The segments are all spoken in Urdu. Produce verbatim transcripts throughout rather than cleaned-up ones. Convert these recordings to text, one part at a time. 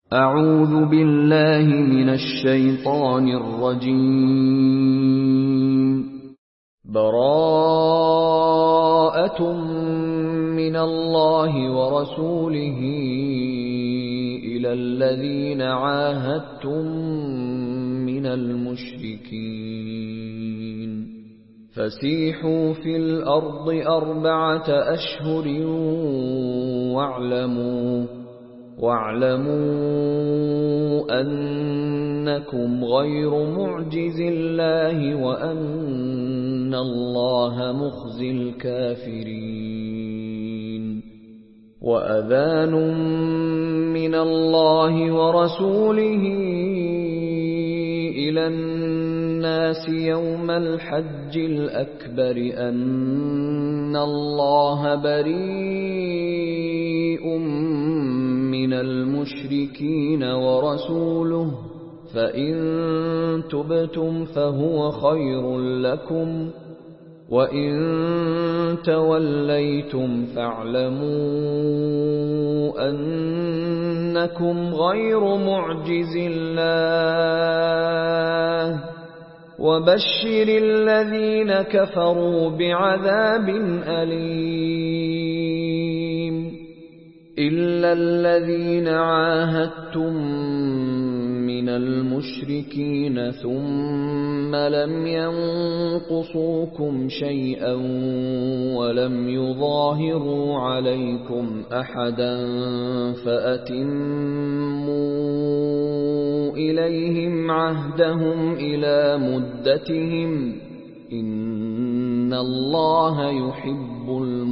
أعوذ بالله من الشيطان الرجيم. براءة من الله ورسوله إلى الذين عاهدتم من المشركين فسيحوا في الأرض أربعة أشهر واعلموا واعلموا أنكم غير معجز الله وأن الله مخزي الكافرين. وأذان من الله ورسوله إلى الناس يوم الحج الأكبر أن الله بريء من المشركين ورسوله فإن تبتم فهو خير لكم وإن توليتم فاعلموا أنكم غير معجز الله وبشر الذين كفروا بعذاب أليم. إلا الذين عاهدتم من المشركين ثم لم ينقصوكم شيئا ولم يظاهروا عليكم أحدا فأتموا إليهم عهدهم إلى مدتهم إن الله يحب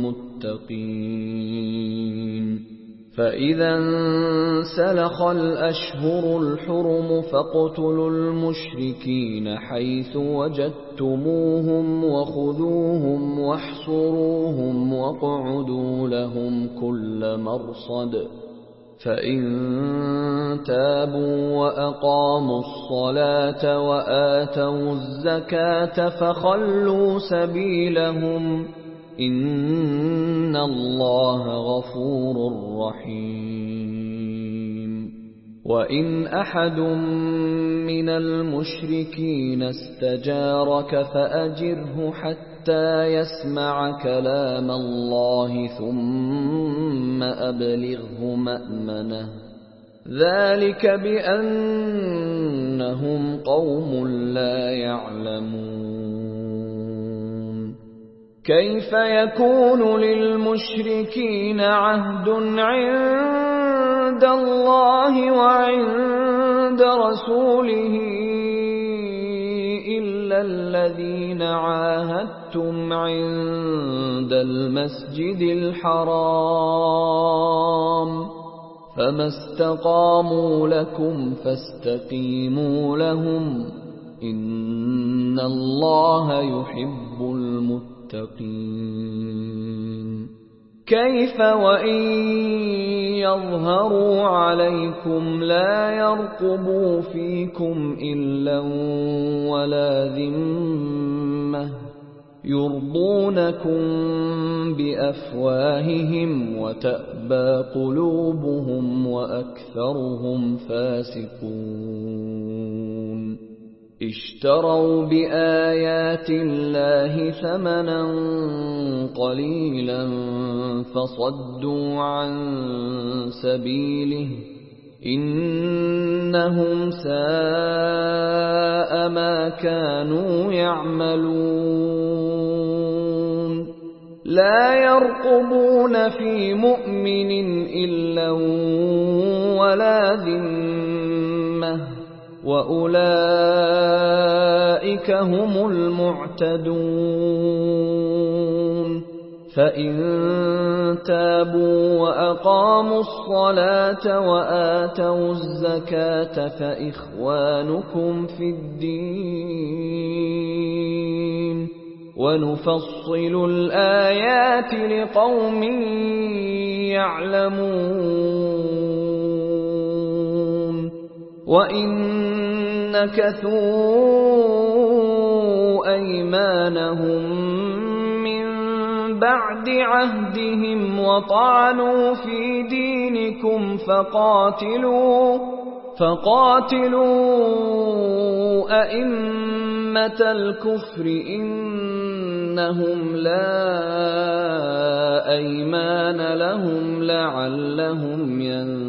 المتقين. فإذا انسلخ الأشهر الحرم فاقتلوا المشركين حيث وجدتموهم وخذوهم واحصروهم واقعدوا لهم كل مرصد. فإن تابوا وأقاموا الصلاة وآتوا الزكاة فخلوا سبيلهم إن الله غفور رحيم. وإن أحد من المشركين استجارك فأجره حتى يسمع كلام الله ثم أبلغه مأمنه ذلك بأنهم قوم لا يعلمون. كيف يكون للمشركين عهد عند الله وعند رسوله إلا الذين عاهدتم عند المسجد الحرام فما استقاموا لكم فاستقيموا لهم إن الله يحب المتقين. كيف وإن يظهروا عليكم لا يرقبوا فيكم إلا ولا ذمة يرضونكم بأفواههم وتأبى قلوبهم وأكثرهم فاسقون. اشتروا بآيات الله ثمنا قليلا فصدوا عن سبيله إنهم ساء ما كانوا يعملون. لا يرقبون في مؤمن إلا ولا ذمة وأولئك هم المعتدون. فإن تابوا وأقاموا الصلاة وآتوا الزكاة فإخوانكم في الدين ونفصل الآيات لقوم يعلمون. وإن نكثوا أيمانهم من بعد عهدهم وطعنوا في دين دينكم فقاتلوا فقاتلوا أئمة الكفر إنهم لا أيمان لهم لعلهم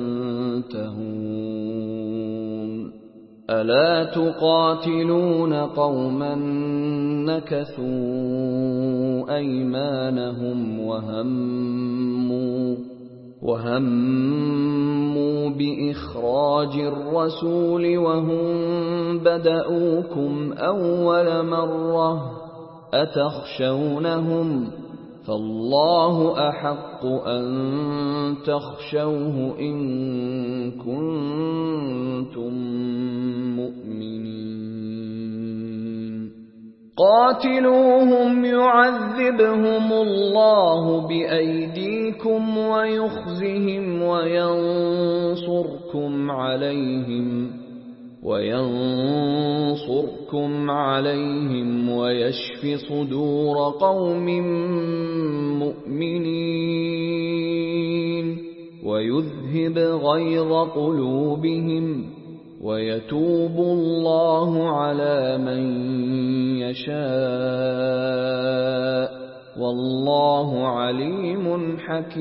ينتهون ألا تقاتلون قوما نكثوا أيمانهم وهموا وهموا بإخراج الرسول وهم بدؤوكم أول مرة أتخشونهم فالله أحق أن تخشوه إن كنتم مؤمنين قاتلوهم يعذبهم الله بأيديكم ويخزهم وينصركم عليهم وينصركم عليهم ويشف صدور قوم مؤمنين ويذهب غيظ قلوبهم ويتوب الله على من يشاء والله عليم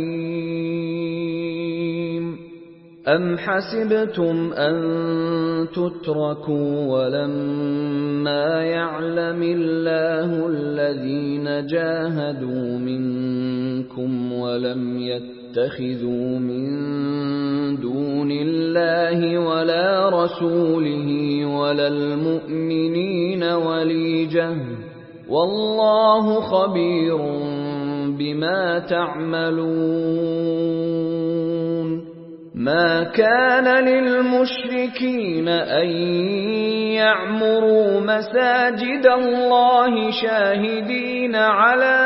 حكيم أم حسبتم أن تتركوا ولما يعلم الله الذين جاهدوا منكم ولم يتخذوا من دون الله ولا رسوله ولا المؤمنين وليجة والله خبير بما تعملون ما كان للمشركين أن يعمروا مساجد الله شاهدين على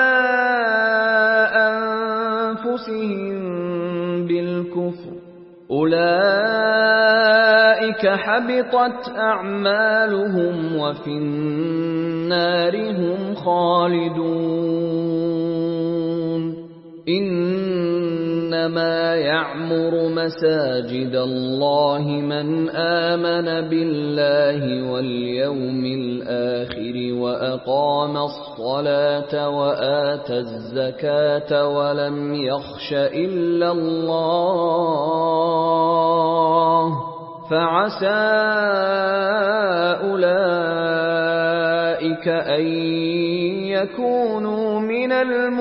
أنفسهم بالكفر أولئك حبطت أعمالهم وفي النار هم خالدون إنما يعمر مساجد الله من آمن بالله واليوم الآخر وأقام الصلاة وآتى الزكاة ولم يخش إلا الله فعسى أولئك أن يكونوا من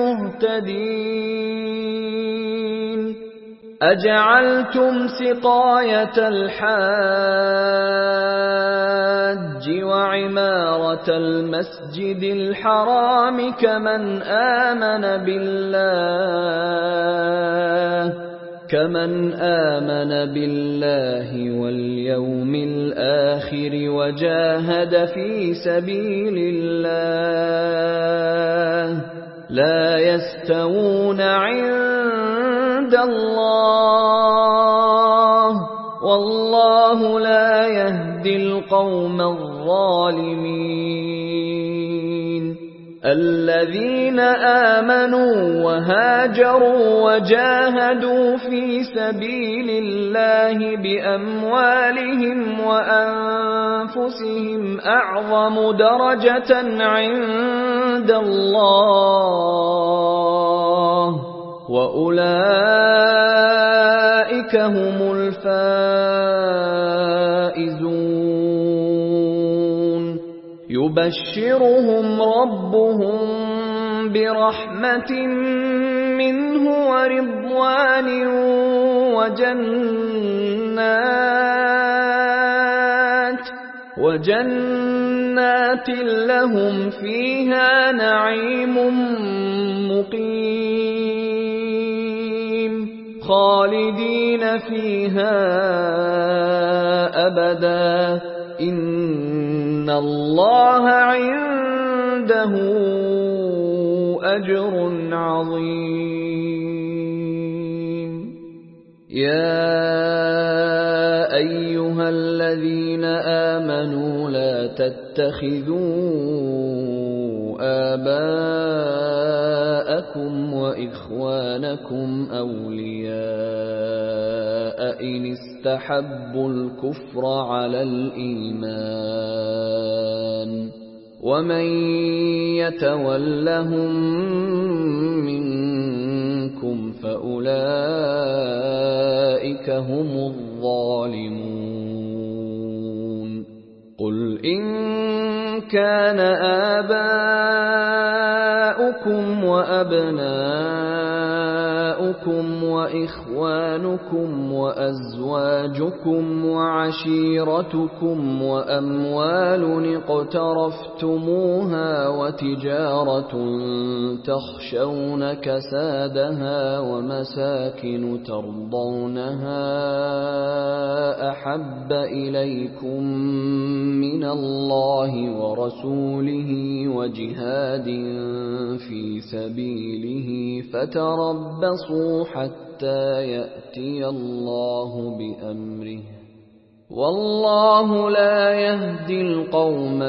المهتدين أجعلتم سقاية الحاج وعمارة المسجد الحرام كمن آمن بالله كمن آمن بالله واليوم الآخر وجاهد في سبيل الله لا يستوون عند الله والله لا يهدي القوم الظالمين الذين آمنوا وهاجروا وجاهدوا في سبيل الله بأموالهم وأنفسهم أعظم درجة عند الله وأولئك هم الفائزون يبشرهم ربهم برحمة منه ورضوان وجنات وجنات لهم فيها نعيم مقيم خالدين فيها أبدا إن الله عنده أجر عظيم يا أيها الذين آمنوا لا تتخذوا آباءكم وإخوانكم أولياء إن استحبوا الكفر على الإيمان ومن يتولهم منكم فأولئك هم الظالمون قل إن كان آباؤكم وأبناؤكم وإخوانكم وأزواجكم وعشيرتكم وأموال اقترفتموها وتجارة تخشون كسادها ومساكن ترضونها أحب إليكم من الله ورسوله وجهاد في سبيله فتربصوا حتى يأتي الله بأمره والله لا يهدي القوم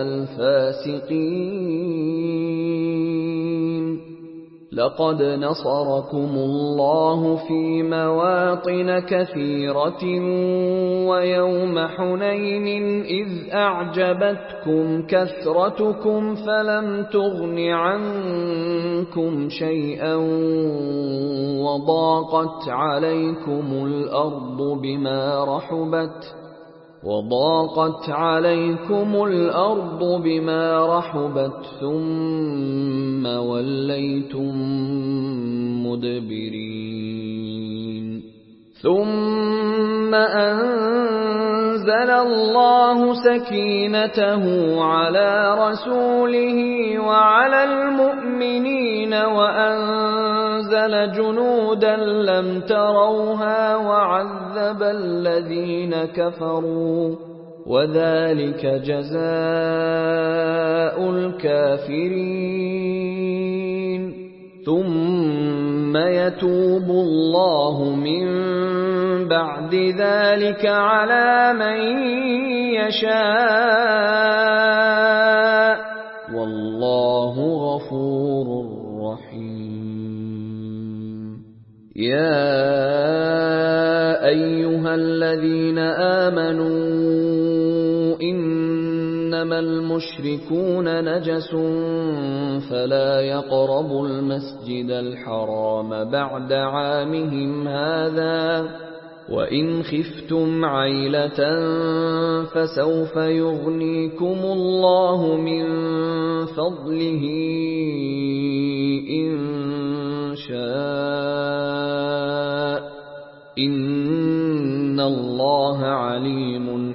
الفاسقين لقد نصركم الله في مواطن كثيرة ويوم حنين إذ أعجبتكم كثرتكم فلم تغن عنكم شيئا وضاقت عليكم الأرض بما رحبت وضاقت عليكم الأرض بما رحبت ثم وليتم مدبرين ثم أنزل الله سكينته على رسوله وعلى المؤمنين وأنزل جنودا لم تروها وعذب الذين كفروا وذلك جزاء الكافرين ثم يتوب الله من بعد ذلك على من يشاء والله غفور رحيم يا أيها الذين آمنوا إنما المشركون نجس فلا يقربوا المسجد الحرام بعد عامهم هذا وإن خفتم عيلة فسوف يغنيكم الله من فضله إن شاء إن الله عليم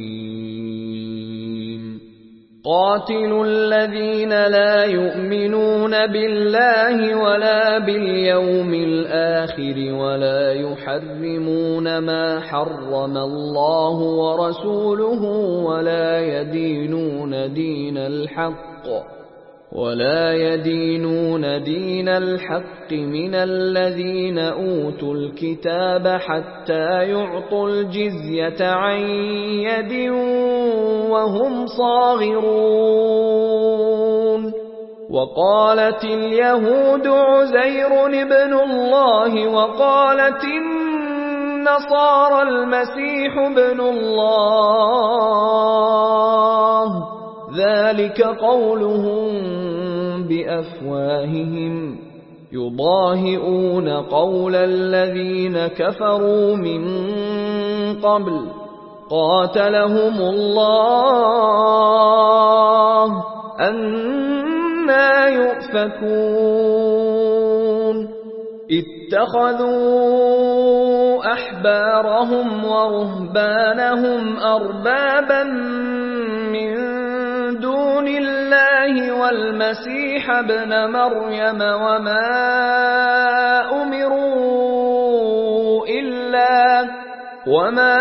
حكيم قاتلوا الذين لا يؤمنون بالله ولا باليوم الآخر ولا يحرمون ما حرم الله ورسوله ولا يدينون دين الحق ولا يدينون دين الحق من الذين أوتوا الكتاب حتى يعطوا الجزية عن يد وهم صاغرون وقالت اليهود عزير ابن الله وقالت النصارى المسيح ابن الله ذلك قولهم بأفواههم يضاهئون قول الذين كفروا من قبل قاتلهم الله أنى يؤفكون اتخذوا أحبارهم ورهبانهم أربابا من دون الله والمسيح ابن مريم وما أمروا إلا وما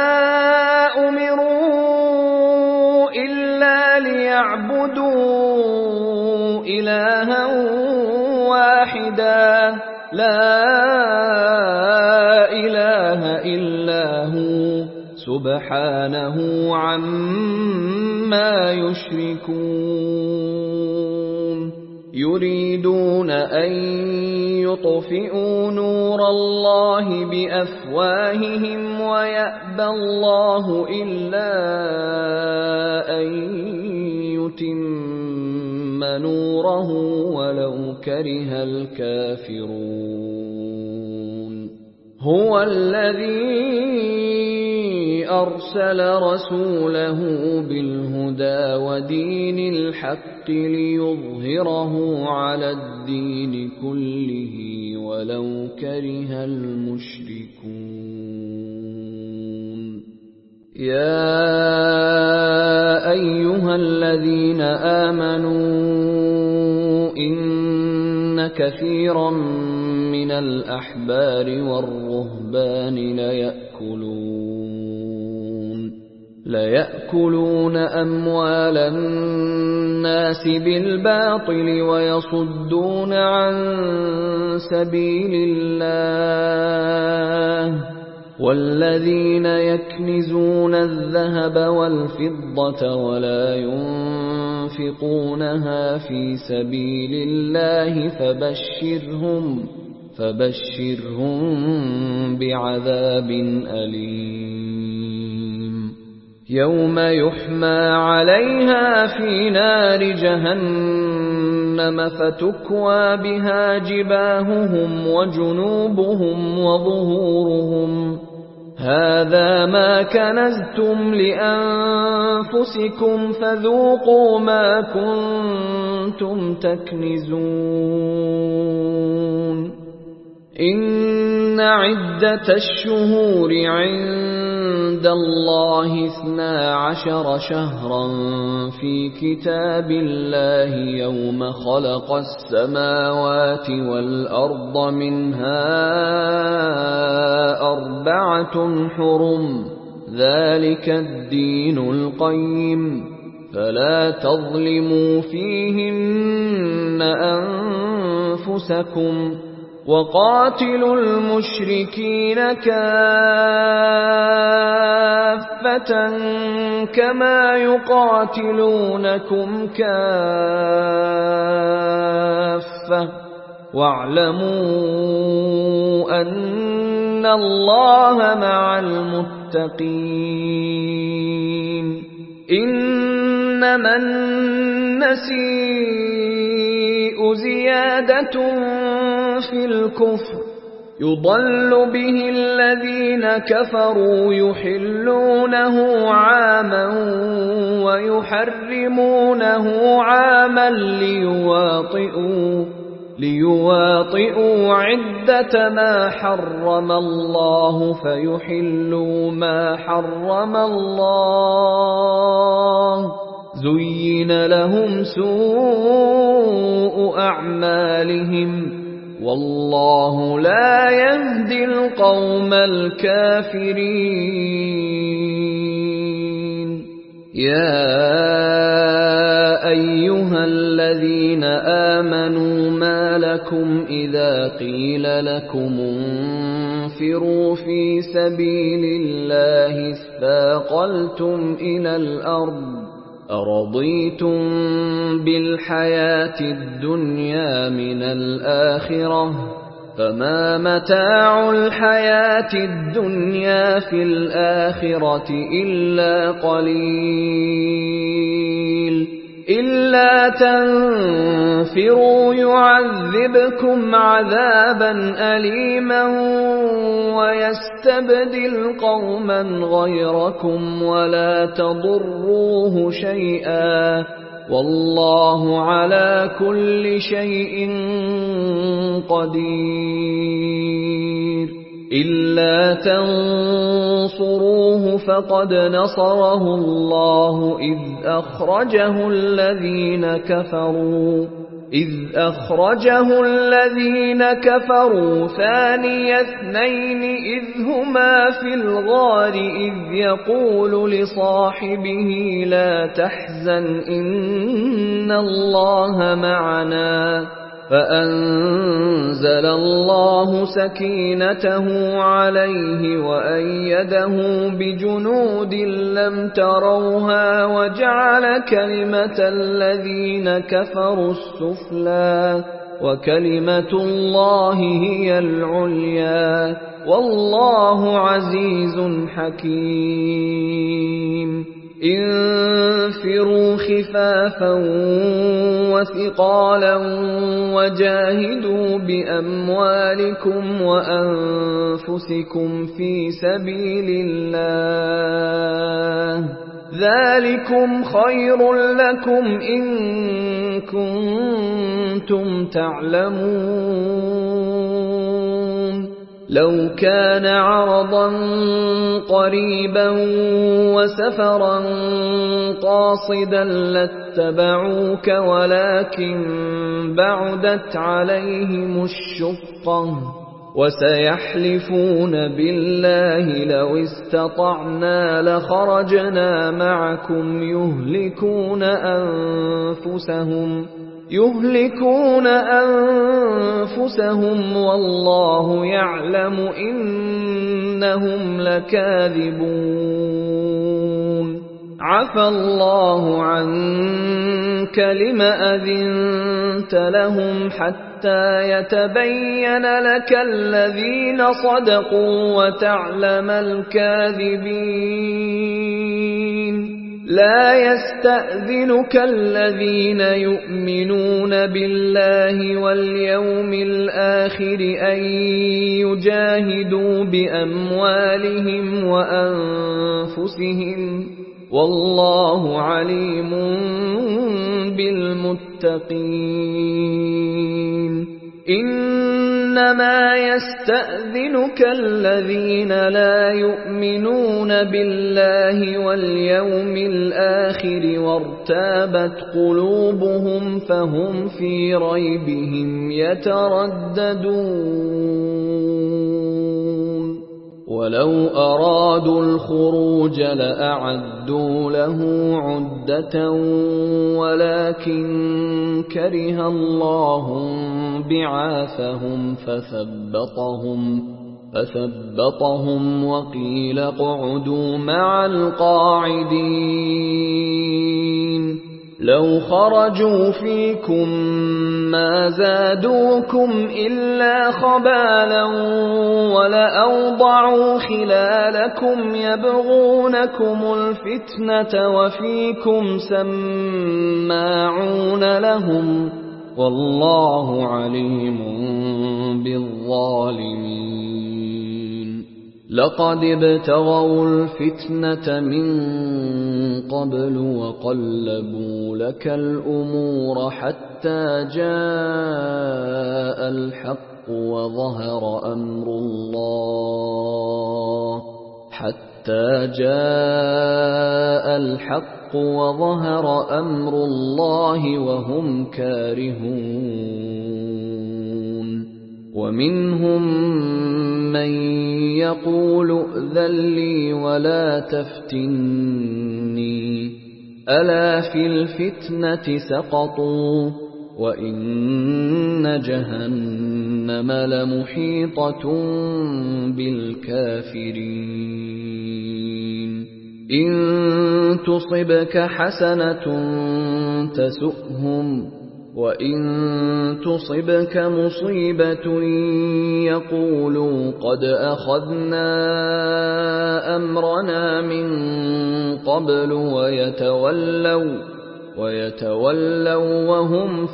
أمروا إلا ليعبدوا إلها واحدا لا إله إلا هو سبحانه عما يشركون يريدون أن يطفئوا نور الله بأفواههم ويأبى الله إلا أن يتم نوره ولو كره الكافرون هو الذي أرسل رسوله بالهدى ودين الحق ليظهره على الدين كله ولو كره المشركون يا أيها الذين آمنوا إن كثيرا من الأحبار والرهبان ليأكلون ليأكلون أموال الناس بالباطل ويصدون عن سبيل الله والذين يكنزون الذهب والفضة ولا ينفقونها في سبيل الله فبشرهم فبشرهم بعذاب أليم يوم يحمى عليها في نار جهنم فتكوى بها جباههم وجنوبهم وظهورهم هذا ما كنزتم لأنفسكم فذوقوا ما كنتم تكنزون إن عدة الشهور عند الله اثنا عشر شهرا في كتاب الله يوم خلق السماوات والأرض منها أربعة حرم ذلك الدين القيم فلا تظلموا فيهن أنفسكم وقاتلوا المشركين كافة كما يقاتلونكم كافة واعلموا أن الله مع المتقين إنما النسيء زيادة في الكفر يضل به الذين كفروا يحلونه عاما ويحرمونه عاما ليواطئوا ليواطئوا عدة ما حرم الله فيحلوا ما حرم الله زين لهم سوء أعمالهم والله لا يهدي القوم الكافرين يا أيها الذين آمنوا ما لكم إذا قيل لكم انفروا في سبيل الله اثاقلتم إلى الأرض أرضيتم بالحياة الدنيا من الآخرة فما متاع الحياة الدنيا في الآخرة إلا قليل إلا تنفروا يعذبكم عذابا أليما ويستبدل قوما غيركم ولا تضروه شيئا والله على كل شيء قدير إلا تنصروه فقد نصره الله إذ أخرجه الذين كفروا إذ أخرجه الذين كفروا ثاني اثنين إذ هما في الغار إذ يقول لصاحبه لا تحزن إن الله معنا فأنزل الله سكينته عليه وأيده بجنود لم تروها وجعل كلمة الذين كفروا السفلى وكلمة الله هي العليا والله عزيز حكيم انفروا خفافا وثقالا وجاهدوا بأموالكم وأنفسكم في سبيل الله ذلكم خير لكم إن كنتم تعلمون لو كان عرضا قريبا وسفرا قاصدا لاتبعوك ولكن بعدت عليهم الشقة وسيحلفون بالله لو استطعنا لخرجنا معكم يهلكون أنفسهم يهلكون أنفسهم والله يعلم إنهم لكاذبون عفى الله عنك لم أذنت لهم حتى يتبين لك الذين صدقوا وتعلم الكاذبين لا يستأذنك الذين يؤمنون بالله واليوم الآخر أن يجاهدوا بأموالهم وأنفسهم والله عليم بالمتقين إنما يستأذنك الذين لا يؤمنون بالله واليوم الآخر وارتابت قلوبهم فهم في ريبهم يترددون ولو أرادوا الخروج لأعدوا له عدة ولكن كره الله بعاثهم فثبطهم فثبطهم وقيل اقعدوا مع القاعدين لو خرجوا فيكم ما زادوكم إلا خبالا ولأوضعوا خلالكم يبغونكم الفتنة وفيكم سماعون لهم والله عليم بالظالمين لقد ابتغوا الفتنة من قبل وقلبوا لك الأمور حتى جاء الحق وظهر أمر الله حتى جاء الحق وظهر أمر الله وهم كارهون ومنهم من يقول ائذن لي ولا تفتني ألا في الفتنة سقطوا وإن جهنم لمحيطة بالكافرين إن تصبك حسنة تسؤهم وإن تصبك مصيبة يقولوا قد أخذنا أمرنا من قبل ويتولوا ويتولوا وهم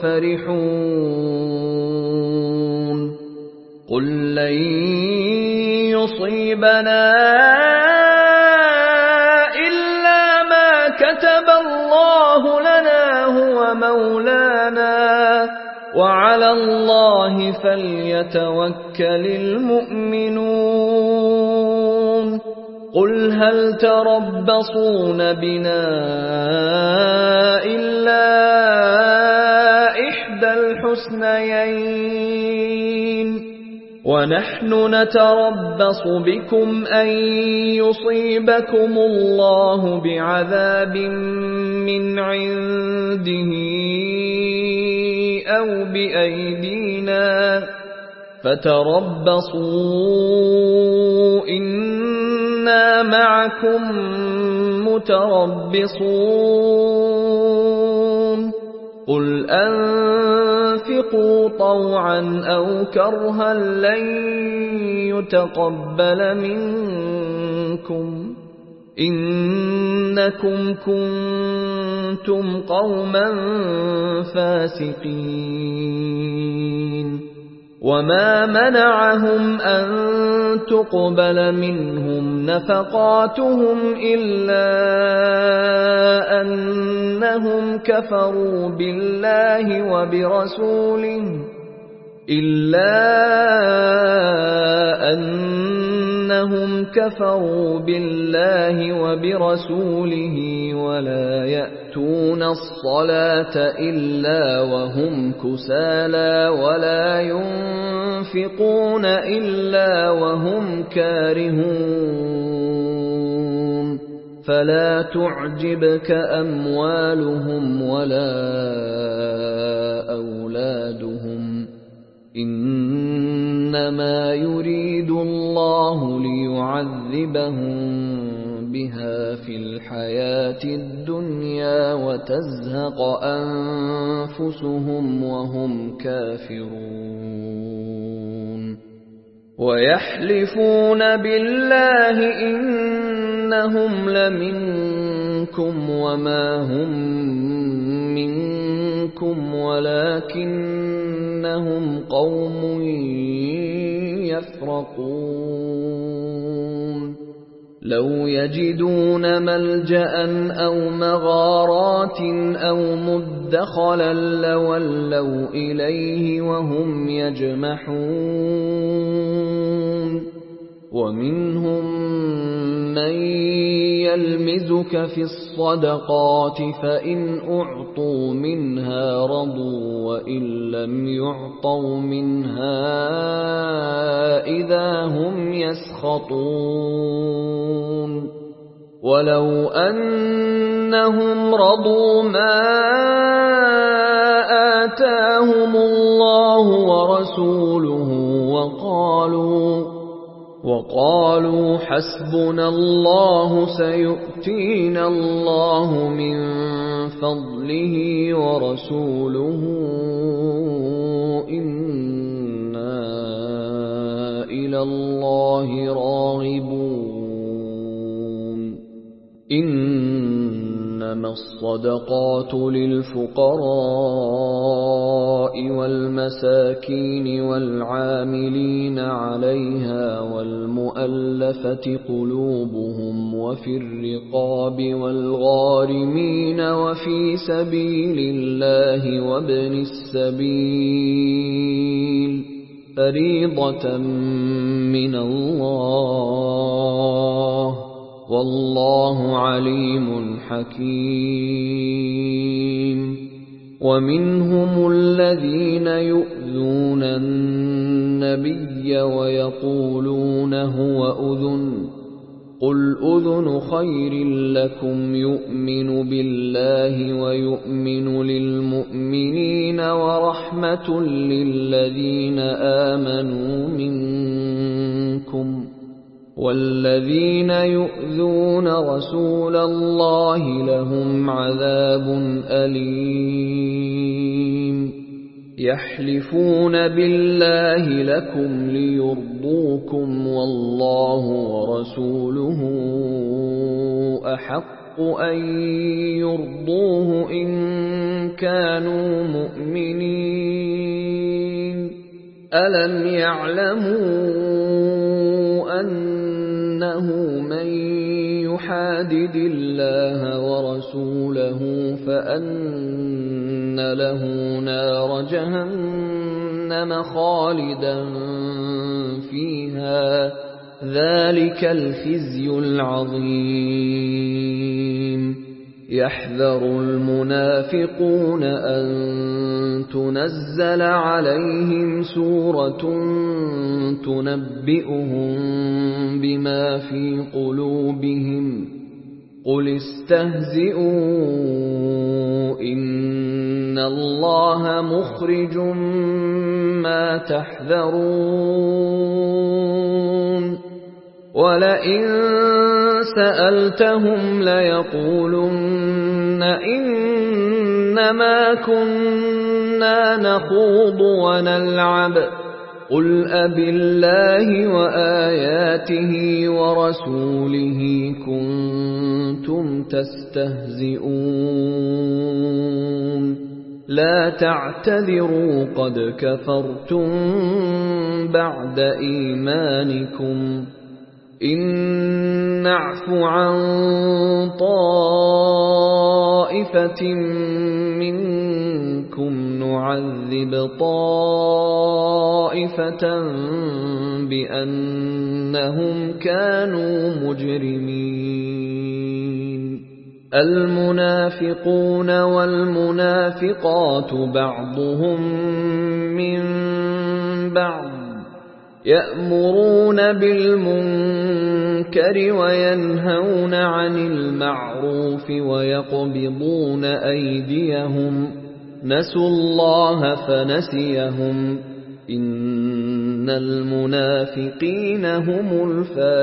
فرحون قل لن يصيبنا إلا ما كتب الله لنا هو مولانا وعلى الله فليتوكل المؤمنون قل هل تربصون بنا إلا إحدى الحسنيين ونحن نتربص بكم أن يصيبكم الله بعذاب من عنده أو بأيدينا فتربصوا إنا معكم متربصون قل أنفقوا طوعا أو كرها لن يتقبل منكم إنكم كنتم قوما فاسقين وما منعهم أن تقبل منهم نفقاتهم إلا أنهم كفروا بالله وبرسوله إلا أنهم كفروا بالله وبرسوله ولا يأتون الصلاة إلا وهم كسالى ولا ينفقون إلا وهم كارهون فلا تعجبك أموالهم ولا أولادهم إنما يريد الله ليعذبهم بها في الحياة الدنيا وتزهق أنفسهم وهم كافرون ويحلفون بالله إنهم لمنكم وما هم منكم ولكنهم قوم يفرقون لو يجدون ملجأ أو مغارات أو مدخلا لولوا إليه وهم يجمحون ومنهم من يلمزك في الصدقات فإن أعطوا منها رضوا وإن لم يعطوا منها إذا هم يسخطون ولو أنهم رضوا ما آتاهم الله ورسوله وقالوا وقالوا حسبنا الله سيؤتينا الله من فضله ورسوله إنا إلى الله راغبون إنما الصدقات للفقراء والمساكين والعاملين عليها والمؤلفة قلوبهم وفي الرقاب والغارمين وفي سبيل الله وابن السبيل فريضة من الله والله عليم حكيم ومنهم الذين يؤذون النبي ويقولون هو أذن قل أذن خير لكم يؤمن بالله ويؤمن للمؤمنين ورحمة للذين آمنوا منكم والذين يؤذون رسول الله لهم عذاب أليم يحلفون بالله لكم ليرضوكم والله ورسوله أحق أن يرضوه إن كانوا مؤمنين ألم يعلموا أنه من يحادد الله ورسوله فأن له نار جهنم خالدا فيها ذلك الخزي العظيم يحذر المنافقون أن تنزل عليهم سورة تنبئهم بما في قلوبهم قل استهزئوا إن اللَّهَ مُخْرِجٌ مَا تَحْذَرُونَ وَلَئِن سَأَلْتَهُمْ لَيَقُولُنَّ إِنَّمَا كُنَّا نَخُوضُ وَنَلْعَبُ قُلْ أَبِاللَّهِ وَآيَاتِهِ وَرَسُولِهِ كُنتُمْ تَسْتَهْزِئُونَ لَا تَعْتَذِرُوا قَدْ كَفَرْتُمْ بَعْدَ إِيمَانِكُمْ إِن نَّعْفُ عَن طَائِفَةٍ مِّنكُمْ نُعَذِّبْ طَائِفَةً بِأَنَّهُمْ كَانُوا مُجْرِمِينَ الْمُنَافِقُونَ وَالْمُنَافِقَاتُ بَعْضُهُم مِّن بَعْضٍ يَأْمُرُونَ بِالْمُنكَرِ وَيَنْهَوْنَ عَنِ الْمَعْرُوفِ وَيَقْبِضُونَ أَيْدِيَهُمْ نَسُوا اللَّهَ فَنَسِيَهُمْ إِنَّ الْمُنَافِقِينَ هُمُ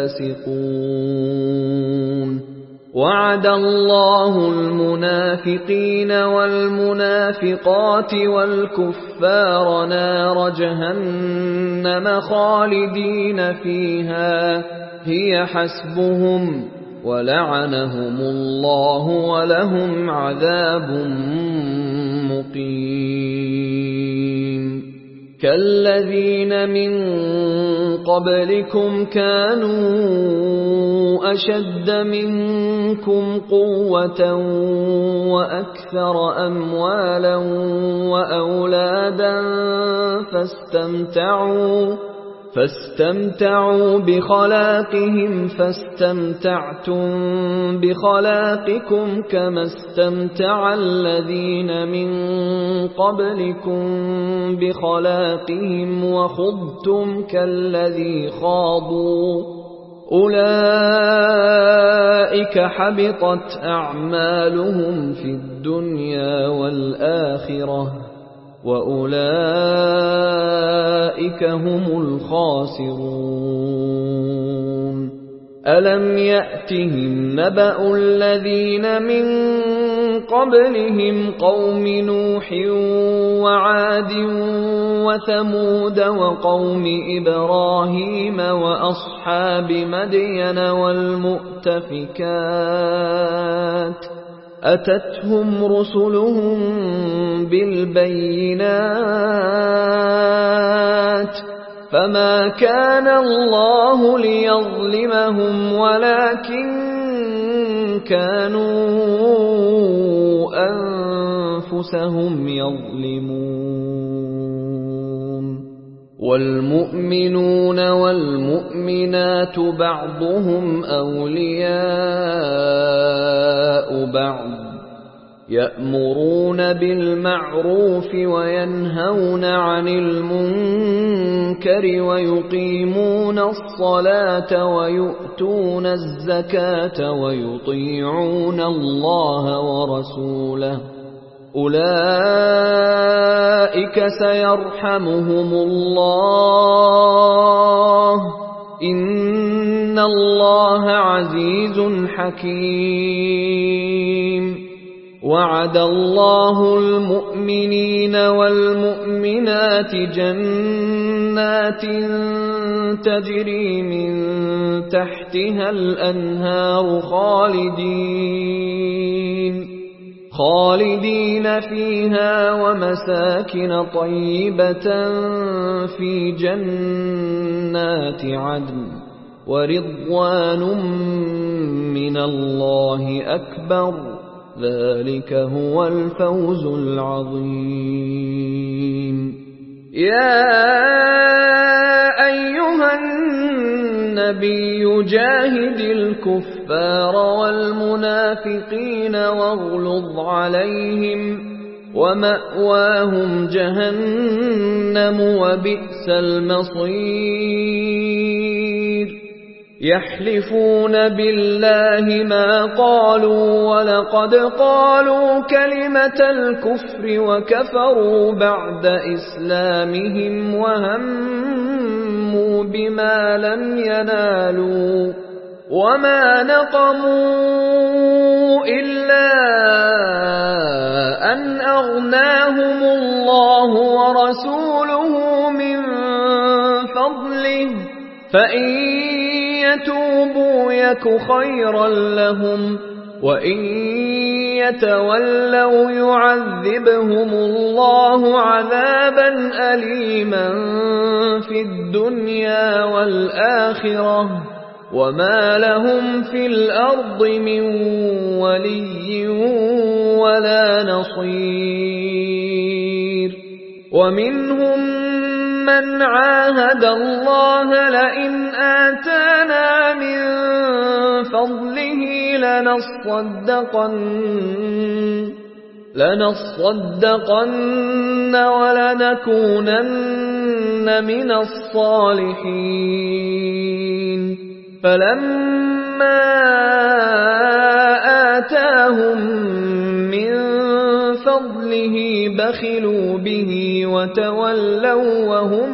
الْفَاسِقُونَ وَعَدَ اللَّهُ الْمُنَافِقِينَ وَالْمُنَافِقَاتِ وَالْكُفَّارَ نَارَ جَهَنَّمَ خَالِدِينَ فِيهَا هِيَ حَسْبُهُمْ وَلَعَنَهُمُ اللَّهُ وَلَهُمْ عَذَابٌ مُقِيمٌ كَالَّذِينَ مِن قَبْلِكُمْ كَانُوا أَشَدَّ مِنكُمْ قُوَّةً وَأَكْثَرَ أَمْوَالًا وَأَوْلَادًا فَاسْتَمْتَعُوا فاستمتعوا بخلاقهم فاستمتعتم بخلاقكم كما استمتع الذين من قبلكم بخلاقهم وخضتم كالذي خاضوا أولئك حبطت أعمالهم في الدنيا والآخرة وَأُولَئِكَ هُمُ الْخَاسِرُونَ أَلَمْ يَأْتِهِمْ نَبَأُ الَّذِينَ مِن قَبْلِهِمْ قَوْمِ نُوحٍ وَعَادٍ وَثَمُودَ وَقَوْمِ إِبْرَاهِيمَ وَأَصْحَابِ مَدْيَنَ وَالْمُؤْتَفِكَاتِ أَتَتْهُمْ رُسُلُهُم بِالْبَيِّنَاتِ فَمَا كَانَ اللَّهُ لِيَظْلِمَهُمْ وَلَكِن كَانُوا أَنفُسَهُمْ يَظْلِمُونَ وَالْمُؤْمِنُونَ وَالْمُؤْمِنَاتُ بَعْضُهُمْ أَوْلِيَاءُ بَعْضٍ يَأْمُرُونَ بِالْمَعْرُوفِ وَيَنْهَوْنَ عَنِ الْمُنكَرِ وَيُقِيمُونَ الصَّلَاةَ وَيُؤْتُونَ الزَّكَاةَ وَيُطِيعُونَ اللَّهَ وَرَسُولَهُ أُولَئِكَ سَيَرْحَمُهُمُ اللَّهُ إِنَّ اللَّهَ عَزِيزٌ حَكِيمٌ وَعَدَ اللَّهُ الْمُؤْمِنِينَ وَالْمُؤْمِنَاتِ جَنَّاتٍ تَجْرِي مِن تَحْتِهَا الْأَنْهَارُ خَالِدِينَ خالدين فيها ومساكن طيبة في جنات عدن ورضوان من الله أكبر ذلك هو الفوز العظيم يا أيها النبي جاهد الكفار والمنافقين واغلظ عليهم ومأواهم جهنم وبئس المصير يحلفون بالله ما قالوا ولقد قالوا كلمة الكفر وكفروا بعد إسلامهم وهموا بما لم ينالوا وما نقموا إلا أن أغناهم الله ورسوله من فضله فإن يتوبوا يك خيرا لهم وإن يتولوا يعذبهم الله عذابا أليما في الدنيا والآخرة وما لهم في الأرض من ولي ولا نصير ومنهم من عاهد الله لئن آتانا من فضله لنصدقن لنصدقن ولنكونن من الصالحين فلما آتاهم من فضله بخلوا به وتولوا وهم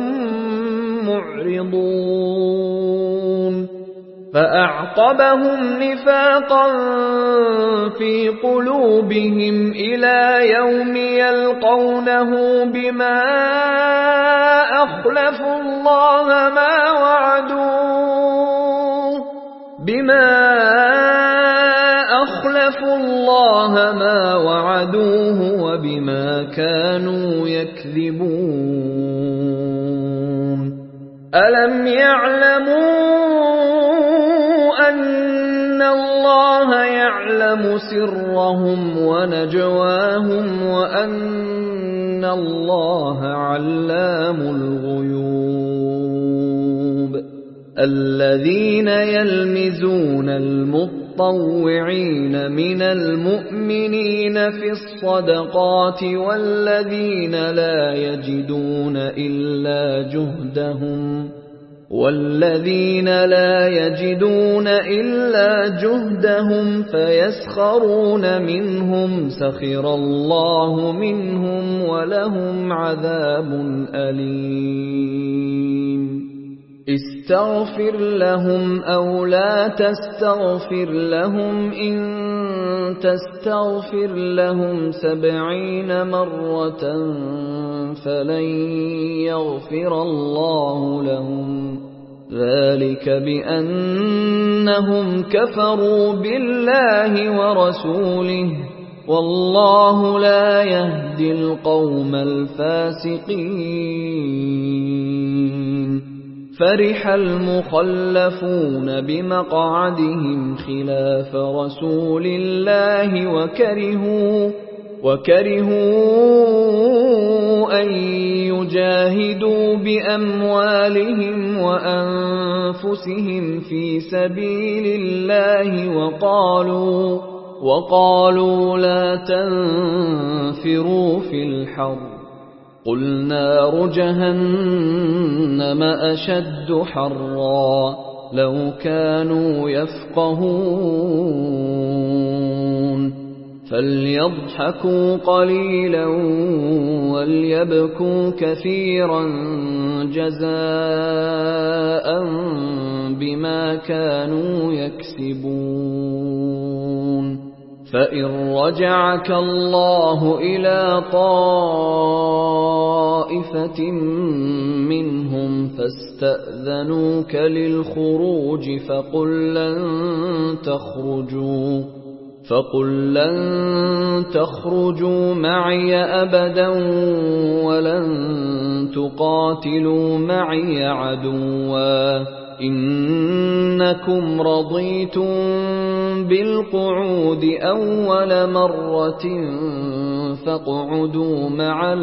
معرضون فأعقبهم نفاقا في قلوبهم إلى يوم يلقونه بما أخلفوا الله ما وعدوه بما أخلفوا الله ما وعدوه وبما كانوا يكذبون ألم يعلموا أن الله يعلم سرهم ونجواهم وأن الله علام الغيوب الذين يلمزون المطوعين من المؤمنين في الصدقات والذين لا يجدون إلا جهدهم والذين لا يجدون إلا جهدهم فيسخرون منهم سخر الله منهم ولهم عذاب أليم استغفر لهم أو لا تستغفر لهم إن تستغفر لهم سبعين مرة فلن يغفر الله لهم ذلك بأنهم كفروا بالله ورسوله والله لا يهدي القوم الفاسقين فرح المخلفون بمقعدهم خلاف رسول الله وكرهوا وكرهوا أن يجاهدوا بأموالهم وأنفسهم في سبيل الله وقالوا وقالوا لا تنفروا في الحر قل نار جهنم أشد حرا لو كانوا يفقهون فليضحكوا قليلا وليبكوا كثيرا جزاء بما كانوا يكسبون فإن رجعك الله إلى طائفة منهم فاستأذنوك للخروج فقل لن تخرجوا فقل لن تخرجوا معي أبدا ولن تقاتلوا معي عدوا إنكم رضيتم بالقعود أول مرة فاقعدوا مع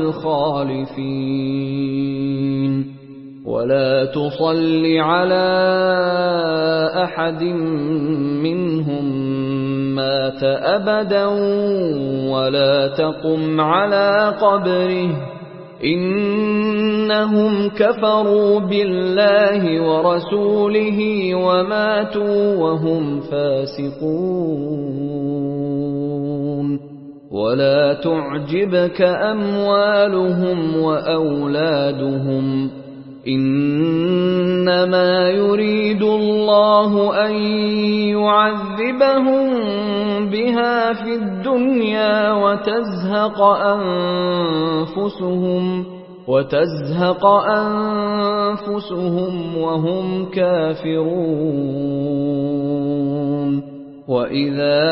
الخالفين ولا تصل على أحد منهم مات أبدا ولا تقم على قبره إنهم كفروا بالله ورسوله وماتوا وهم فاسقون ولا تعجبك أموالهم وأولادهم إنما يريد الله أن يعذبهم بها في الدنيا وتزهق أنفسهم وتزهق أنفسهم وهم كافرون وإذا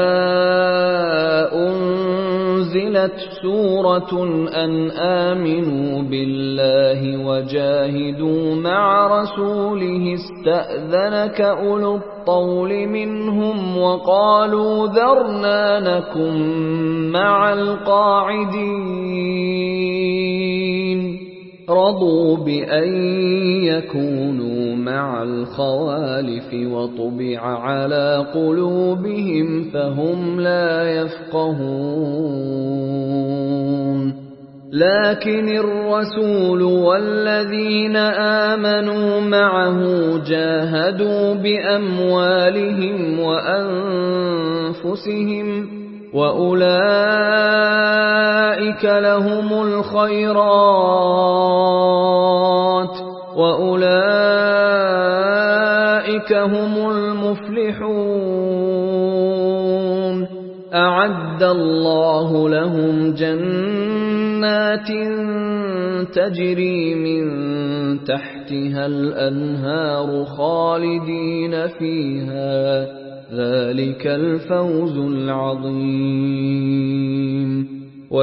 أنزلت سورة أن آمنوا بالله وجاهدوا مع رسوله استأذنك أولو الطول منهم وقالوا ذرنا نكن مع القاعدين رضوا بأن يكونوا مع الخوالف وطبع على قلوبهم فهم لا يفقهون لكن الرسول والذين آمنوا معه جاهدوا بأموالهم وأنفسهم وأولئك لهم الخيرات وأولئك هم المفلحون أعد الله لهم جنات تجري من تحتها الأنهار خالدين فيها ذلك الفوز العظيم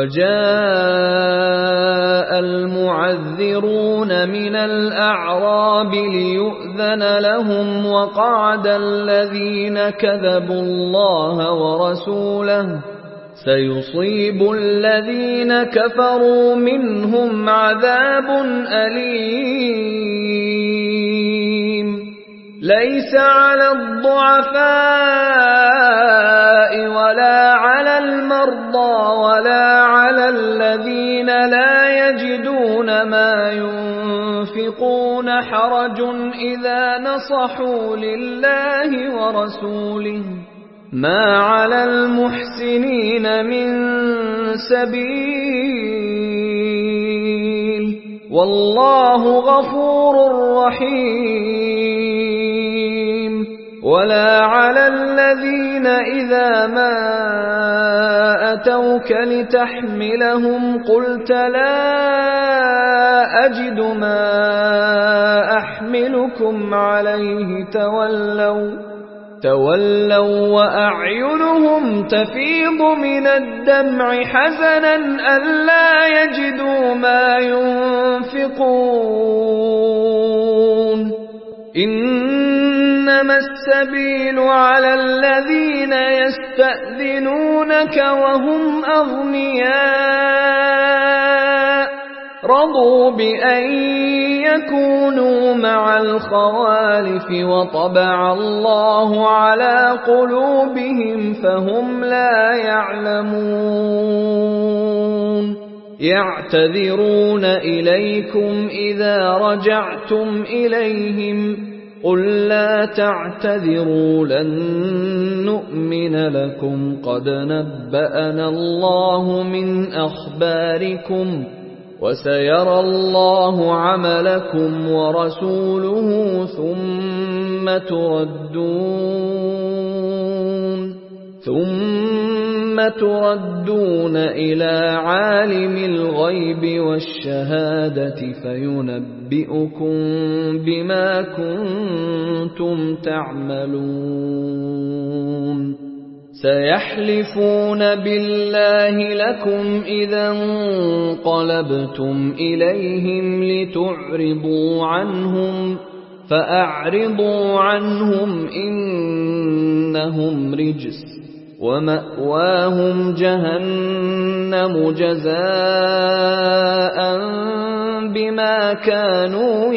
وجاء المعذرون من الأعراب ليؤذن لهم وقعد الذين كذبوا الله ورسوله سيصيب الذين كفروا منهم عذاب أليم ليس على الضعفاء ولا على المرضى ولا على الذين لا يجدون ما ينفقون حرج إذا نصحوا لله ورسوله ما على المحسنين من سبيل والله غفور رحيم ولا على الذين إذا ما أتوك لتحملهم قلت لا أجد ما أحملكم عليه تولوا تولوا وأعينهم تفيض من الدمع حزنا ألا يجدوا ما ينفقون إنما السبيل على الذين يستأذنونك وهم أغنياء رضوا بأن يكونوا مع الخوالف وطبع الله على قلوبهم فهم لا يعلمون يعتذرون إليكم إذا رجعتم إليهم قل لا تعتذروا لن نؤمن لكم قد نبأنا الله من أخباركم وسيرى الله عملكم ورسوله ثم تردون ثم تردون إلى عالم الغيب والشهادة فينبئكم بما كنتم تعملون سيحلفون بالله لكم إذا انقلبتم إليهم لتعرضوا عنهم فأعرضوا عنهم إنهم رجس ومأواهم جهنم جزاء بما كانوا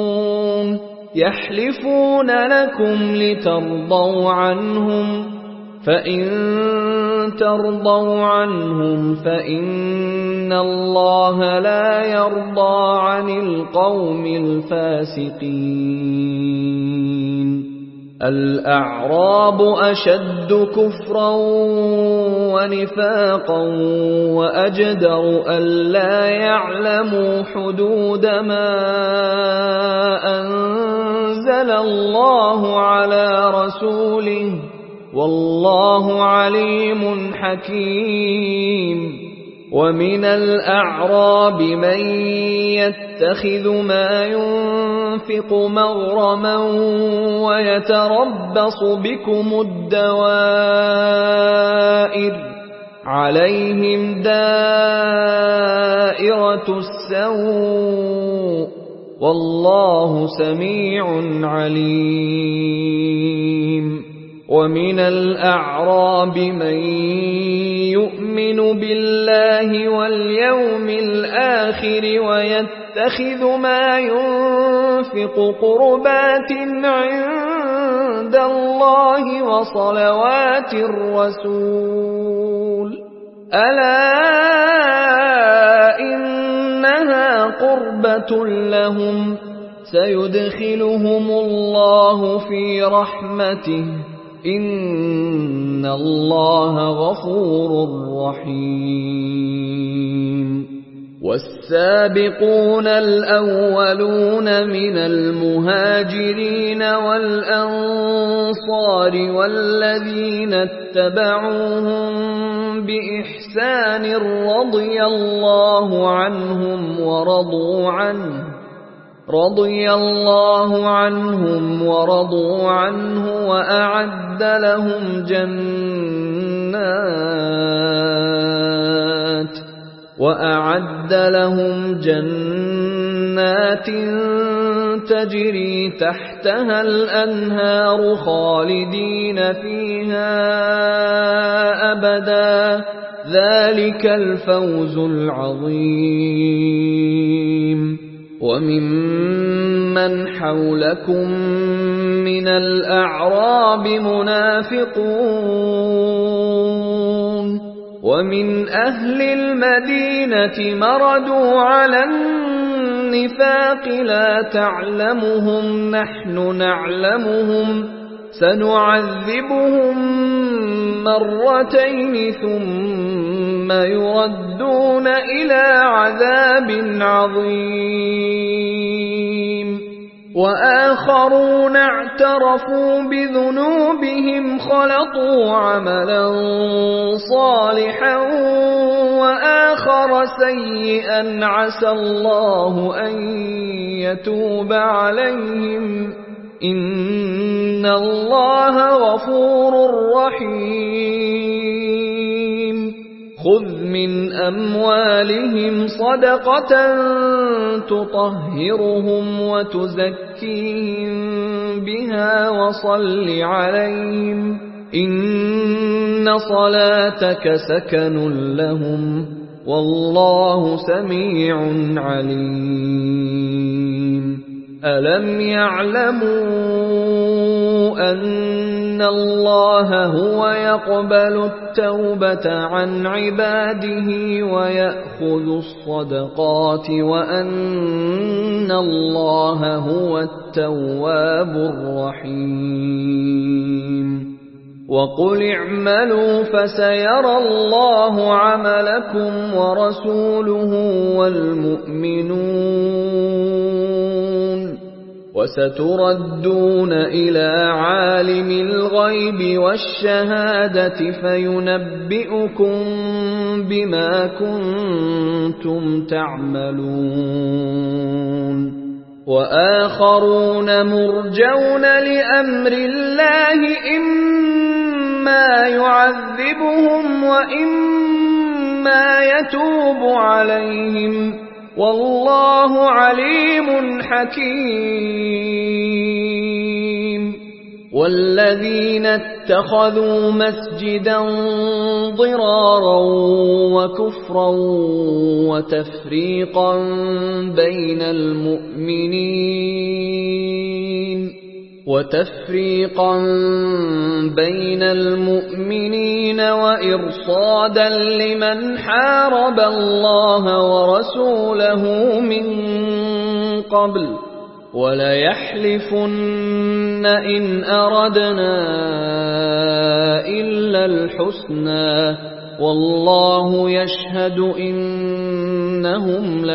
يكسبون يحلفون لكم لترضوا عنهم فإن ترضوا عنهم فإن الله لا يرضى عن القوم الفاسقين. الأعراب أشد كفرا ونفاقا وأجدر ألا يعلموا حدود ما أنزل الله على رسوله والله عليم حكيم. ومن الأعراب من يتخذ ما ينفق مغرما ويتربص بكم الدوائر عليهم دائرة السوء والله سميع عليم. ومن الأعراب من يؤمن بالله واليوم الآخر ويتخذ ما ينفق قربات عند الله وصلوات الرسول ألا إنها قربة لهم سيدخلهم الله في رحمته إن الله غفور رحيم. والسابقون الأولون من المهاجرين والأنصار والذين اتبعوهم بإحسان رضي الله عنهم ورضوا عنه رضي الله عنهم ورضوا عنه وأعد لهم جنات وأعد لهم جنات تجري تحتها الأنهار خالدين فيها أبدا ذلك الفوز العظيم. وممن حولكم من الأعراب منافقون ومن أهل المدينة مردوا على النفاق لا تعلمهم نحن نعلمهم سنعذبهم مرتين ثم يردون إلى عذاب عظيم. وآخرون اعترفوا بذنوبهم خلطوا عملا صالحا وآخر سيئا عسى الله أن يتوب عليهم إن الله غفور رحيم. خذ من أموالهم صدقة تطهرهم وتزكيهم بها وصل عليهم إن صلاتك سكن لهم والله سميع عليم. ألم يعلموا أن الله هو يقبل التوبة عن عباده ويأخذ الصدقات وأن الله هو التواب الرحيم. وقل اعملوا فسيرى الله عملكم ورسوله والمؤمنون وستردون إلى عالم الغيب والشهادة فينبئكم بما كنتم تعملون. وآخرون مرجون لأمر الله إما يعذبهم وإما يتوب عليهم والله عليم حكيم. والذين اتخذوا مسجدا ضرارا وكفرا وتفريقا بين المؤمنين وتفريقا بين المؤمنين وإرصادا لمن حارب الله ورسوله من قبل وليحلفن إن أردنا إلا الحسنى والله يشهد إنهم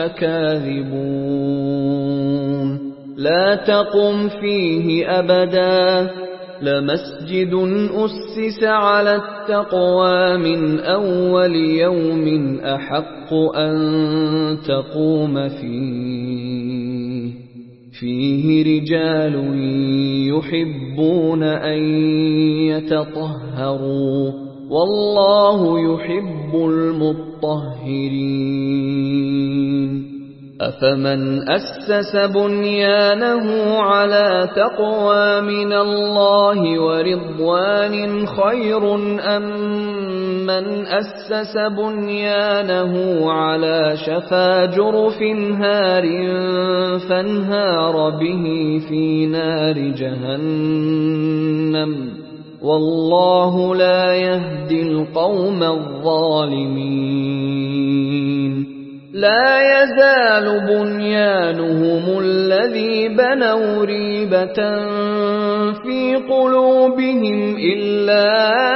لكاذبون لا تقم فيه أبدا لمسجد أسس على التقوى من أول يوم أحق أن تقوم فيه فيه رجال يحبون أن يتطهروا والله يحب المطهرين أفمن أسس بنيانه على تقوى من الله ورضوان خير أم من أسس بنيانه على شفا جرف هار فانهار به في نار جهنم والله لا يهدي القوم الظالمين لا يزال بنيانهم الذي بنوا ريبة في قلوبهم إلا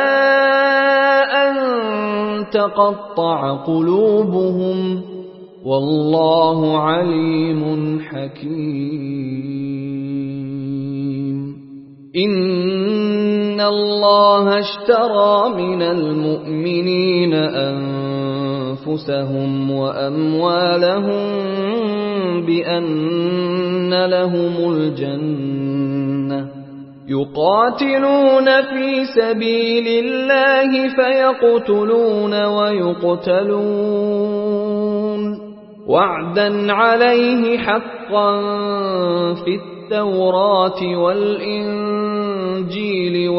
أن تقطع قلوبهم والله عليم حكيم إن الله اشترى من المؤمنين أنفسهم وأموالهم بأن لهم الجنة يقاتلون في سبيل الله فيقتلون ويقتلون وعدا عليه حقا في التوراة والإنجيل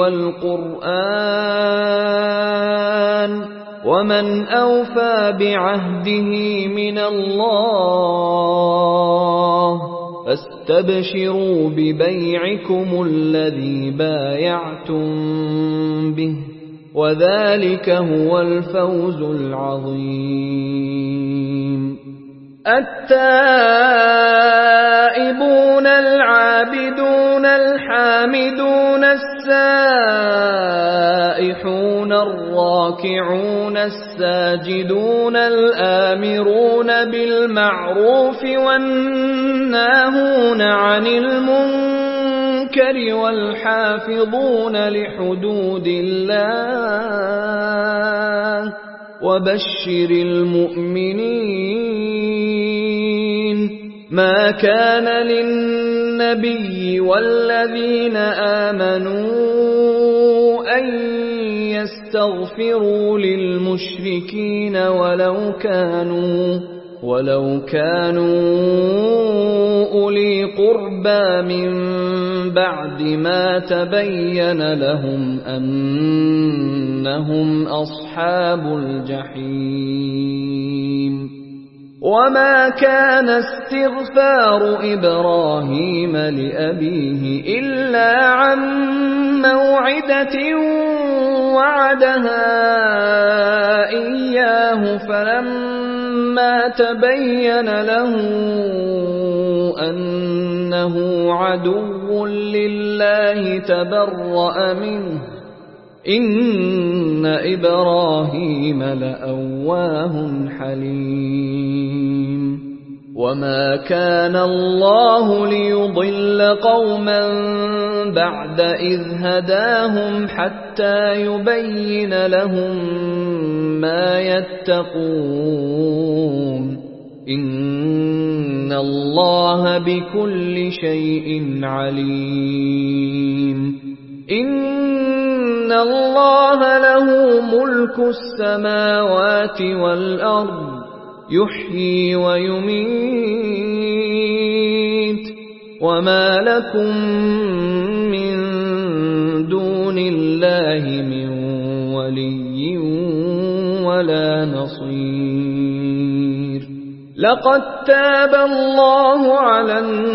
والقرآن ومن أوفى بعهده من الله فاستبشروا ببيعكم الذي بايعتم به وذلك هو الفوز العظيم التائبون العابدون الحامدون السائحون الراكعون الساجدون الآمرون بالمعروف والناهون عن المنكر والحافظون لحدود الله وبشر المؤمنين ما كان للنبي والذين آمنوا أن يستغفروا للمشركين ولو كانوا ولو كانوا أولي قربى من بعد ما تبين لهم أنهم أصحاب الجحيم وما كان استغفار إبراهيم لأبيه إلا عن موعدة وعدها إياه فلما تبين له أنه عدو لله تبرأ منه إن إبراهيم لأواه حليم وما كان الله ليضل قوما بعد إذ هداهم حتى يبين لهم ما يتقون إن الله بكل شيء عليم إن الله له ملك السماوات والأرض يحيي ويميت وما لكم من دون الله من ولي ولا نصير لقد تاب الله على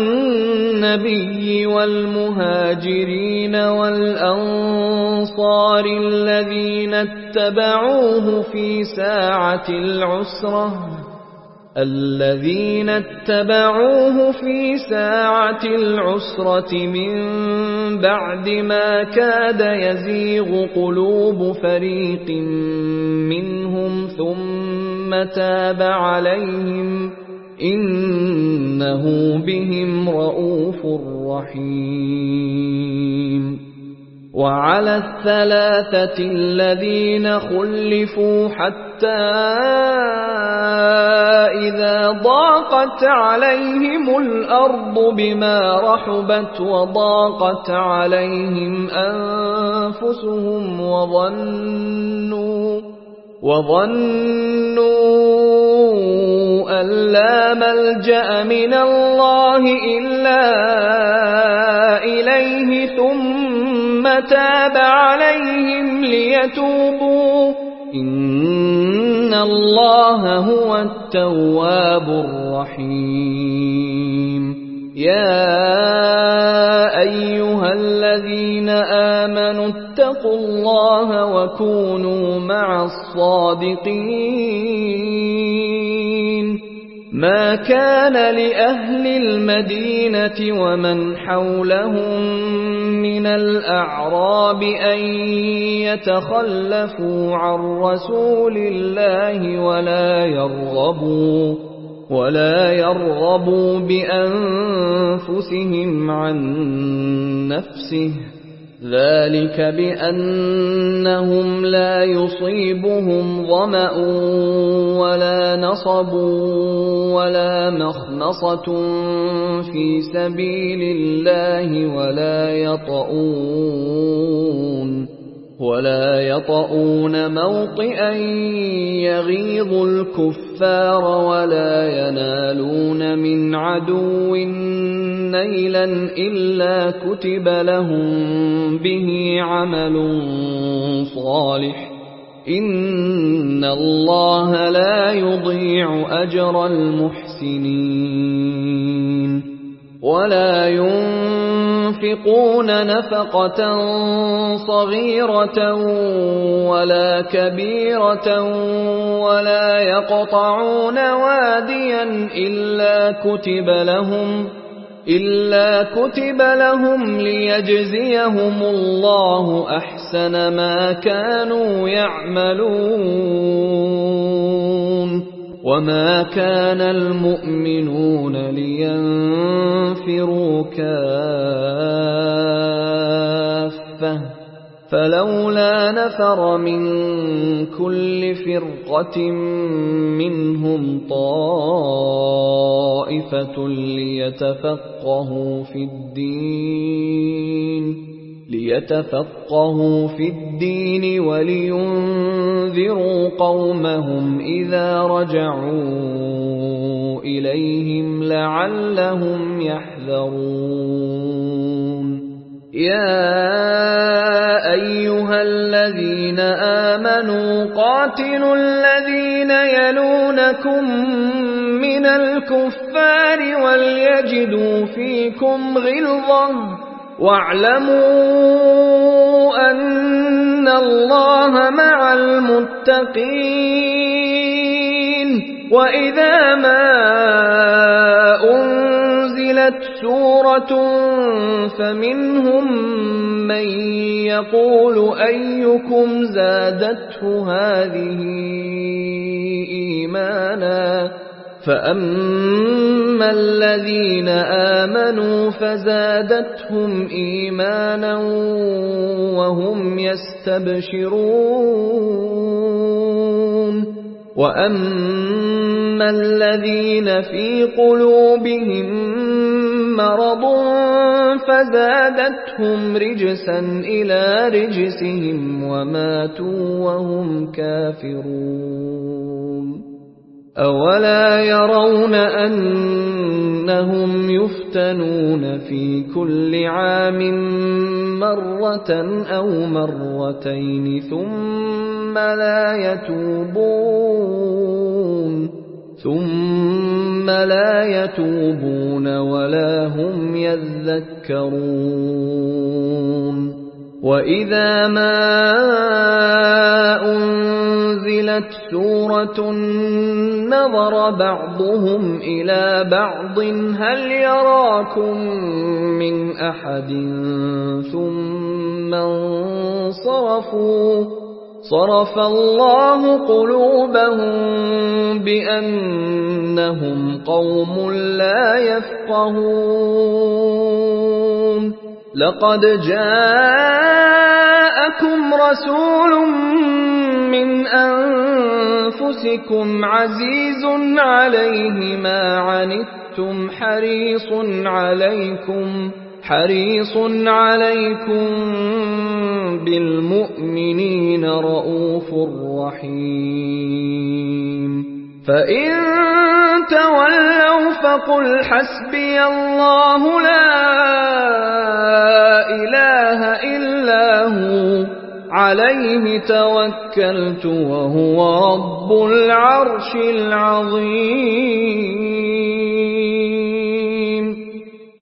النبي والمهاجرين والأنصار الذين اتبعوه في ساعة العسرة الذين اتبعوه في ساعة العسرة من بعد ما كاد يزيغ قلوب فريق منهم ثم تاب عليهم إنه بهم رءوف رحيم. وعلى الثلاثة الذين خلفوا حتى إذا ضاقت عليهم الأرض بما رحبت وضاقت عليهم أنفسهم وظنوا وظنوا أن لا ملجأ من الله إلا إليه ثم تاب عليهم ليتوبوا إن الله هو التواب الرحيم. يا أيها الذين آمنوا اتقوا الله وكونوا مع الصادقين. ما كان لأهل المدينة ومن حولهم من الأعراب أن يتخلفوا عن رسول الله ولا يرغبوا ولا يرغبوا بأنفسهم عن نفسه ذلك بأنهم لا يصيبهم ظمأ ولا نصب ولا مخنصة في سبيل الله ولا يطؤون ولا يطؤون موطئا يغيظ الكفار ولا ينالون من عدو نيلا إلا كتب لهم به عمل صالح إن الله لا يضيع أجر المحسنين. ولا ينفقون نفقة صغيرة ولا كبيرة ولا يقطعون واديا إلا كتب لهم إلا كتب لهم ليجزيهم الله أحسن ما كانوا يعملون. وما كان المؤمنون لينفروا كافة فلولا نفر من كل فرقة منهم طائفة ليتفقهوا في الدين ليتفقهوا في الدين ولينذروا قومهم إذا رجعوا إليهم لعلهم يحذرون. يا أيها الذين آمنوا قاتلوا الذين يلونكم من الكفار وليجدوا فيكم غلظة واعلموا أن الله مع المتقين. وإذا ما أنزلت سورة فمنهم من يقول أيكم زادته هذه إيمانا فأما الذين آمنوا فزادتهم إيمانا وهم يستبشرون. وأما الذين في قلوبهم مرض فزادتهم رجسا إلى رجسهم وماتوا وهم كافرون. أولا يرون أنهم يفتنون في كل عام مرة أو مرتين ثم لا يتوبون ثم ثم لا يتوبون ولا هم يذكرون وإذا ما أنزلت سورة نظر بعضهم إلى بعض هل يراكم من أحد ثم انصرفوا صرف الله قلوبهم بأنهم قوم لا يفقهون لقد جاءكم رسول من أنفسكم عزيز عليه ما عنتم حريص عليكم حريص عليكم بالمؤمنين رؤوف رحيم فإن تولوا فقل حسبي الله لا إله إلا هو عليه توكلت وهو رب العرش العظيم.